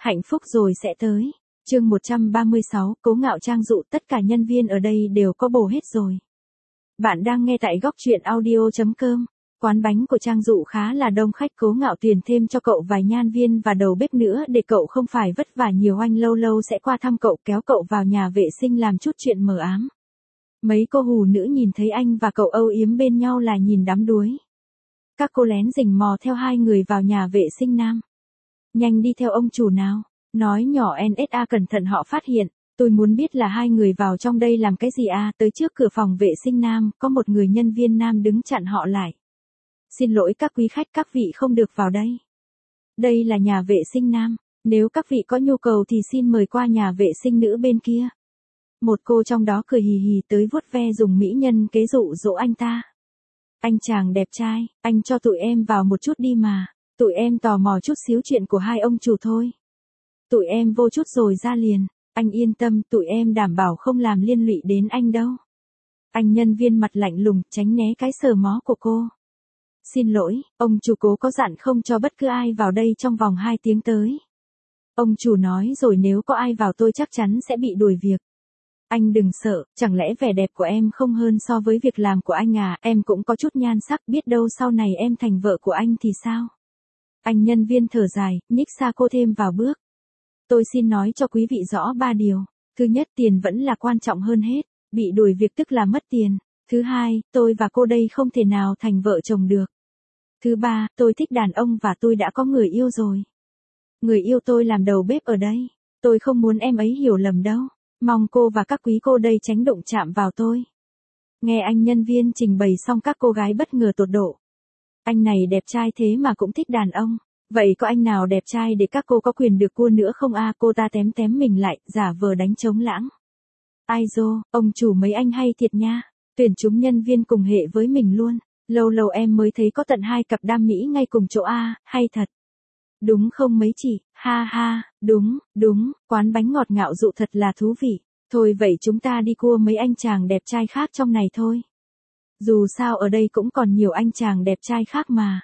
Hạnh phúc rồi sẽ tới. Chương 136, Cố Ngạo Trang dụ, tất cả nhân viên ở đây đều có bồ hết rồi. Bạn đang nghe tại góc truyện audio.com. Quán bánh của Trang Dụ khá là đông khách. Cố Ngạo tuyển thêm cho cậu vài nhan viên và đầu bếp nữa để cậu không phải vất vả nhiều. Anh lâu lâu sẽ qua thăm cậu, kéo cậu vào nhà vệ sinh làm chút chuyện mờ ám. Mấy cô hù nữ nhìn thấy anh và cậu âu yếm bên nhau là nhìn đắm đuối. Các cô lén rình mò theo hai người vào nhà vệ sinh nam. Nhanh đi theo ông chủ nào. Nói nhỏ NSA cẩn thận họ phát hiện. Tôi muốn biết là hai người vào trong đây làm cái gì à. Tới trước cửa phòng vệ sinh nam, có một người nhân viên nam đứng chặn họ lại. Xin lỗi các quý khách, các vị không được vào đây. Đây là nhà vệ sinh nam, nếu các vị có nhu cầu thì xin mời qua nhà vệ sinh nữ bên kia. Một cô trong đó cười hì hì tới vuốt ve dùng mỹ nhân kế dụ dỗ anh ta. Anh chàng đẹp trai, anh cho tụi em vào một chút đi mà, tụi em tò mò chút xíu chuyện của hai ông chủ thôi. Tụi em vô chút rồi ra liền, anh yên tâm, tụi em đảm bảo không làm liên lụy đến anh đâu. Anh nhân viên mặt lạnh lùng tránh né cái sờ mó của cô. Xin lỗi, ông chủ Cố có dặn không cho bất cứ ai vào đây trong vòng 2 tiếng tới. Ông chủ nói rồi, nếu có ai vào tôi chắc chắn sẽ bị đuổi việc. Anh đừng sợ, chẳng lẽ vẻ đẹp của em không hơn so với việc làm của anh à, em cũng có chút nhan sắc, biết đâu sau này em thành vợ của anh thì sao? Anh nhân viên thở dài, nhích xa cô thêm vào bước. Tôi xin nói cho quý vị rõ 3 điều. Thứ nhất, tiền vẫn là quan trọng hơn hết, bị đuổi việc tức là mất tiền. Thứ hai, tôi và cô đây không thể nào thành vợ chồng được. Thứ ba, tôi thích đàn ông và tôi đã có người yêu rồi. Người yêu tôi làm đầu bếp ở đây. Tôi không muốn em ấy hiểu lầm đâu. Mong cô và các quý cô đây tránh đụng chạm vào tôi. Nghe anh nhân viên trình bày xong, các cô gái bất ngờ tột độ. Anh này đẹp trai thế mà cũng thích đàn ông. Vậy có anh nào đẹp trai để các cô có quyền được cua nữa không à? Cô ta tém tém mình lại, giả vờ đánh trống lãng. Ai dô, ông chủ mấy anh hay thiệt nha. Tuyển chúng nhân viên cùng hệ với mình luôn. Lâu lâu em mới thấy có tận 2 cặp đam mỹ ngay cùng chỗ a, hay thật. Đúng không mấy chị, ha ha, đúng, quán bánh ngọt Ngạo Dụ thật là thú vị. Thôi vậy chúng ta đi cua mấy anh chàng đẹp trai khác trong này thôi. Dù sao ở đây cũng còn nhiều anh chàng đẹp trai khác mà.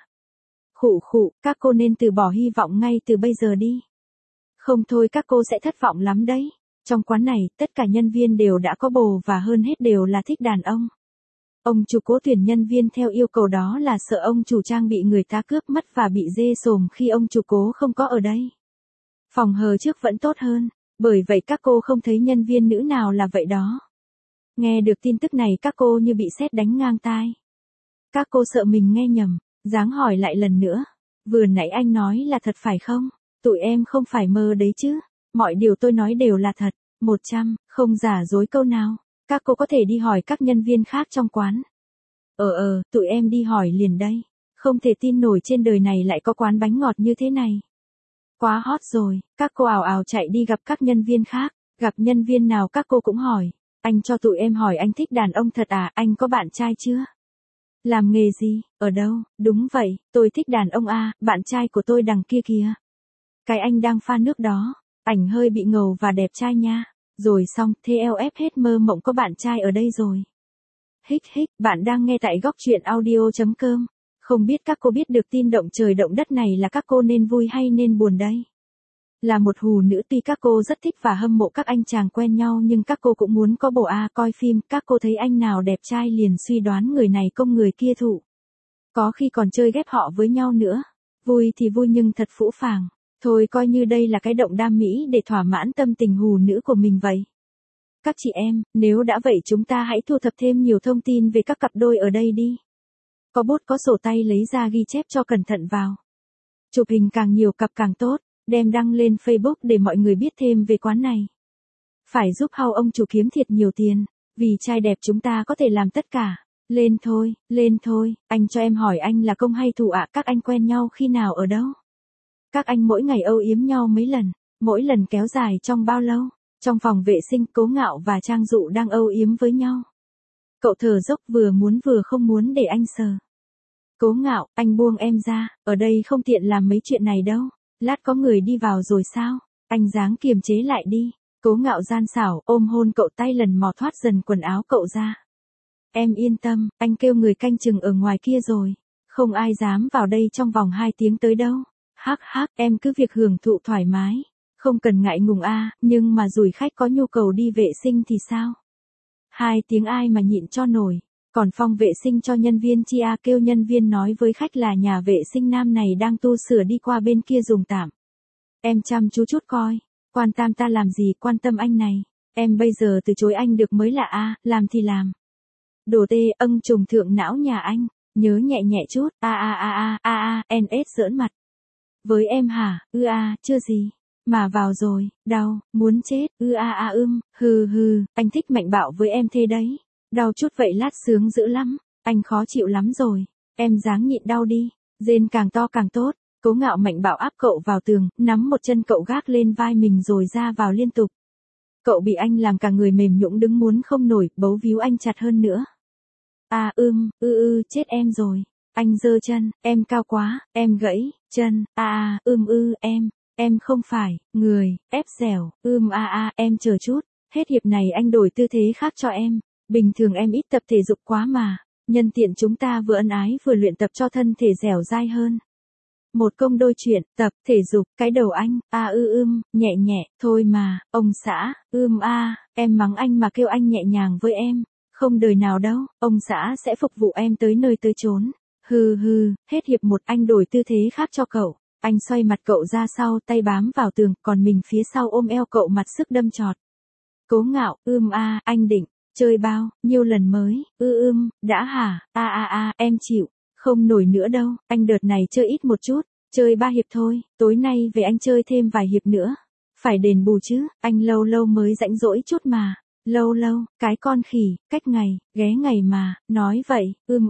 Khụ, các cô nên từ bỏ hy vọng ngay từ bây giờ đi. Không thôi các cô sẽ thất vọng lắm đấy. Trong quán này, tất cả nhân viên đều đã có bồ và hơn hết đều là thích đàn ông. Ông chủ Cố tuyển nhân viên theo yêu cầu đó là sợ ông chủ Trang bị người ta cướp mất và bị dê sồm khi ông chủ Cố không có ở đây. Phòng hờ trước vẫn tốt hơn, bởi vậy các cô không thấy nhân viên nữ nào là vậy đó. Nghe được tin tức này các cô như bị sét đánh ngang tai. Các cô sợ mình nghe nhầm, dáng hỏi lại lần nữa. Vừa nãy anh nói là thật phải không? Tụi em không phải mơ đấy chứ. Mọi điều tôi nói đều là thật, 100, không giả dối câu nào. Các cô có thể đi hỏi các nhân viên khác trong quán. Tụi em đi hỏi liền đây. Không thể tin nổi trên đời này lại có quán bánh ngọt như thế này. Quá hot rồi, các cô ào ào chạy đi gặp các nhân viên khác. Gặp nhân viên nào các cô cũng hỏi. Anh cho tụi em hỏi anh thích đàn ông thật à, anh có bạn trai chưa? Làm nghề gì, ở đâu? Đúng vậy, tôi thích đàn ông à, bạn trai của tôi đằng kia kìa. Cái anh đang pha nước đó, ảnh hơi bị ngầu và đẹp trai nha. Rồi xong, TLF hết mơ mộng có bạn trai ở đây rồi. Hích, bạn đang nghe tại góc truyện audio.com. Không biết các cô biết được tin động trời động đất này là các cô nên vui hay nên buồn đây? Là một hù nữ, tuy các cô rất thích và hâm mộ các anh chàng quen nhau nhưng các cô cũng muốn có bồ à. Coi phim, các cô thấy anh nào đẹp trai liền suy đoán người này công người kia thụ. Có khi còn chơi ghép họ với nhau nữa. Vui thì vui nhưng thật phũ phàng. Thôi coi như đây là cái động đam mỹ để thỏa mãn tâm tình hù nữ của mình vậy. Các chị em, nếu đã vậy chúng ta hãy thu thập thêm nhiều thông tin về các cặp đôi ở đây đi. Có bút có sổ tay lấy ra ghi chép cho cẩn thận vào. Chụp hình càng nhiều cặp càng tốt, đem đăng lên Facebook để mọi người biết thêm về quán này. Phải giúp Hao ông chủ kiếm thiệt nhiều tiền, vì trai đẹp chúng ta có thể làm tất cả. Lên thôi, anh cho em hỏi anh là công hay thủ ạ, các anh quen nhau khi nào ở đâu? Các anh mỗi ngày âu yếm nhau mấy lần, mỗi lần kéo dài trong bao lâu? Trong phòng vệ sinh, Cố Ngạo và Trang Dụ đang âu yếm với nhau. Cậu thở dốc vừa muốn vừa không muốn để anh sờ. Cố Ngạo, anh buông em ra, ở đây không tiện làm mấy chuyện này đâu. Lát có người đi vào rồi sao? Anh ráng kiềm chế lại đi. Cố Ngạo gian xảo, ôm hôn cậu, tay lần mò thoát dần quần áo cậu ra. Em yên tâm, anh kêu người canh chừng ở ngoài kia rồi. Không ai dám vào đây trong vòng 2 tiếng tới đâu. Hắc, em cứ việc hưởng thụ thoải mái. Không cần ngại ngùng nhưng mà rủi khách có nhu cầu đi vệ sinh thì sao? 2 tiếng ai mà nhịn cho nổi. Còn phòng vệ sinh cho nhân viên chi kêu nhân viên nói với khách là nhà vệ sinh nam này đang tu sửa đi qua bên kia dùng tạm. Em chăm chú chút coi, quan tâm ta làm gì quan tâm anh này, em bây giờ từ chối anh được mới là làm thì làm. Đồ tê trùng thượng não nhà anh, nhớ nhẹ nhẹ chút, NS giỡn mặt. Với em hả, chưa gì, mà vào rồi, đau, muốn chết, hừ, anh thích mạnh bạo với em thế đấy. Đau chút vậy lát sướng dữ lắm, anh khó chịu lắm rồi, em ráng nhịn đau đi, rên càng to càng tốt. Cố Ngạo mạnh bạo áp cậu vào tường, nắm một chân cậu gác lên vai mình rồi ra vào liên tục. Cậu bị anh làm cả người mềm nhũn đứng muốn không nổi, bấu víu anh chặt hơn nữa. Chết em rồi. Anh giơ chân, em cao quá, em gãy, chân, em không phải, người, ép dẻo, em chờ chút, hết hiệp này anh đổi tư thế khác cho em. Bình thường em ít tập thể dục quá mà, nhân tiện chúng ta vừa ân ái vừa luyện tập cho thân thể dẻo dai hơn. Một công đôi chuyện, tập, thể dục, cái đầu anh, nhẹ nhẹ, thôi mà, ông xã, em mắng anh mà kêu anh nhẹ nhàng với em, không đời nào đâu, ông xã sẽ phục vụ em tới nơi tới chốn. Hừ, hết hiệp 1 anh đổi tư thế khác cho cậu, anh xoay mặt cậu ra sau tay bám vào tường, còn mình phía sau ôm eo cậu mặt sức đâm chọt. Cố Ngạo, anh định, chơi bao, nhiêu lần mới, đã hả, em chịu. Không nổi nữa đâu, anh đợt này chơi ít một chút, chơi 3 hiệp thôi, tối nay về anh chơi thêm vài hiệp nữa. Phải đền bù chứ, anh lâu lâu mới rảnh rỗi chút mà. Lâu, cái con khỉ, cách ngày, ghé ngày mà, nói vậy,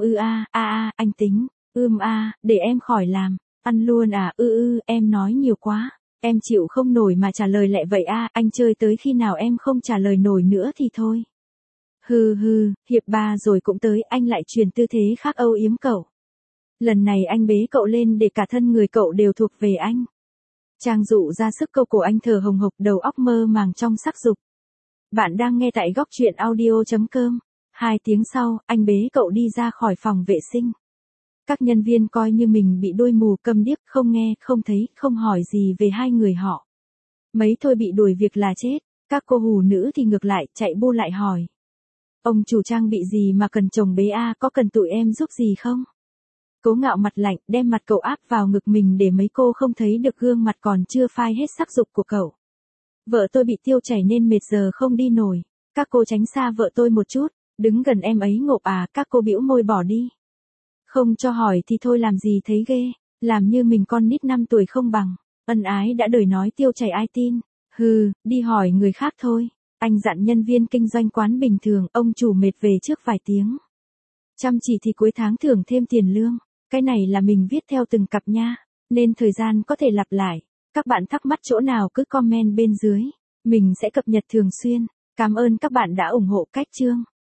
anh tính, để em khỏi làm, ăn luôn em nói nhiều quá, em chịu không nổi mà trả lời lại vậy anh chơi tới khi nào em không trả lời nổi nữa thì thôi. Hừ, hiệp 3 rồi cũng tới, anh lại truyền tư thế khác âu yếm cậu. Lần này anh bế cậu lên để cả thân người cậu đều thuộc về anh. Trang Dụ ra sức câu cổ anh thở hồng hộc, đầu óc mơ màng trong sắc dục. Bạn đang nghe tại góc truyện audio.com. 2 tiếng sau, anh bế cậu đi ra khỏi phòng vệ sinh. Các nhân viên coi như mình bị đuôi mù câm điếc, không nghe, không thấy, không hỏi gì về hai người họ. Mấy thôi bị đuổi việc là chết, các cô hù nữ thì ngược lại, chạy bu lại hỏi. Ông chủ Trang bị gì mà cần chồng bế có cần tụi em giúp gì không? Cố Ngạo mặt lạnh, đem mặt cậu áp vào ngực mình để mấy cô không thấy được gương mặt còn chưa phai hết sắc dục của cậu. Vợ tôi bị tiêu chảy nên mệt giờ không đi nổi. Các cô tránh xa vợ tôi một chút, đứng gần em ấy ngộp các cô bĩu môi bỏ đi. Không cho hỏi thì thôi làm gì thấy ghê, làm như mình con nít 5 tuổi không bằng, ân ái đã đời nói tiêu chảy ai tin. Hừ, đi hỏi người khác thôi. Anh dặn nhân viên kinh doanh quán bình thường, ông chủ mệt về trước vài tiếng. Chăm chỉ thì cuối tháng thưởng thêm tiền lương. Cái này là mình viết theo từng cặp nha, nên thời gian có thể lặp lại. Các bạn thắc mắc chỗ nào cứ comment bên dưới, mình sẽ cập nhật thường xuyên. Cảm ơn các bạn đã ủng hộ cách chương.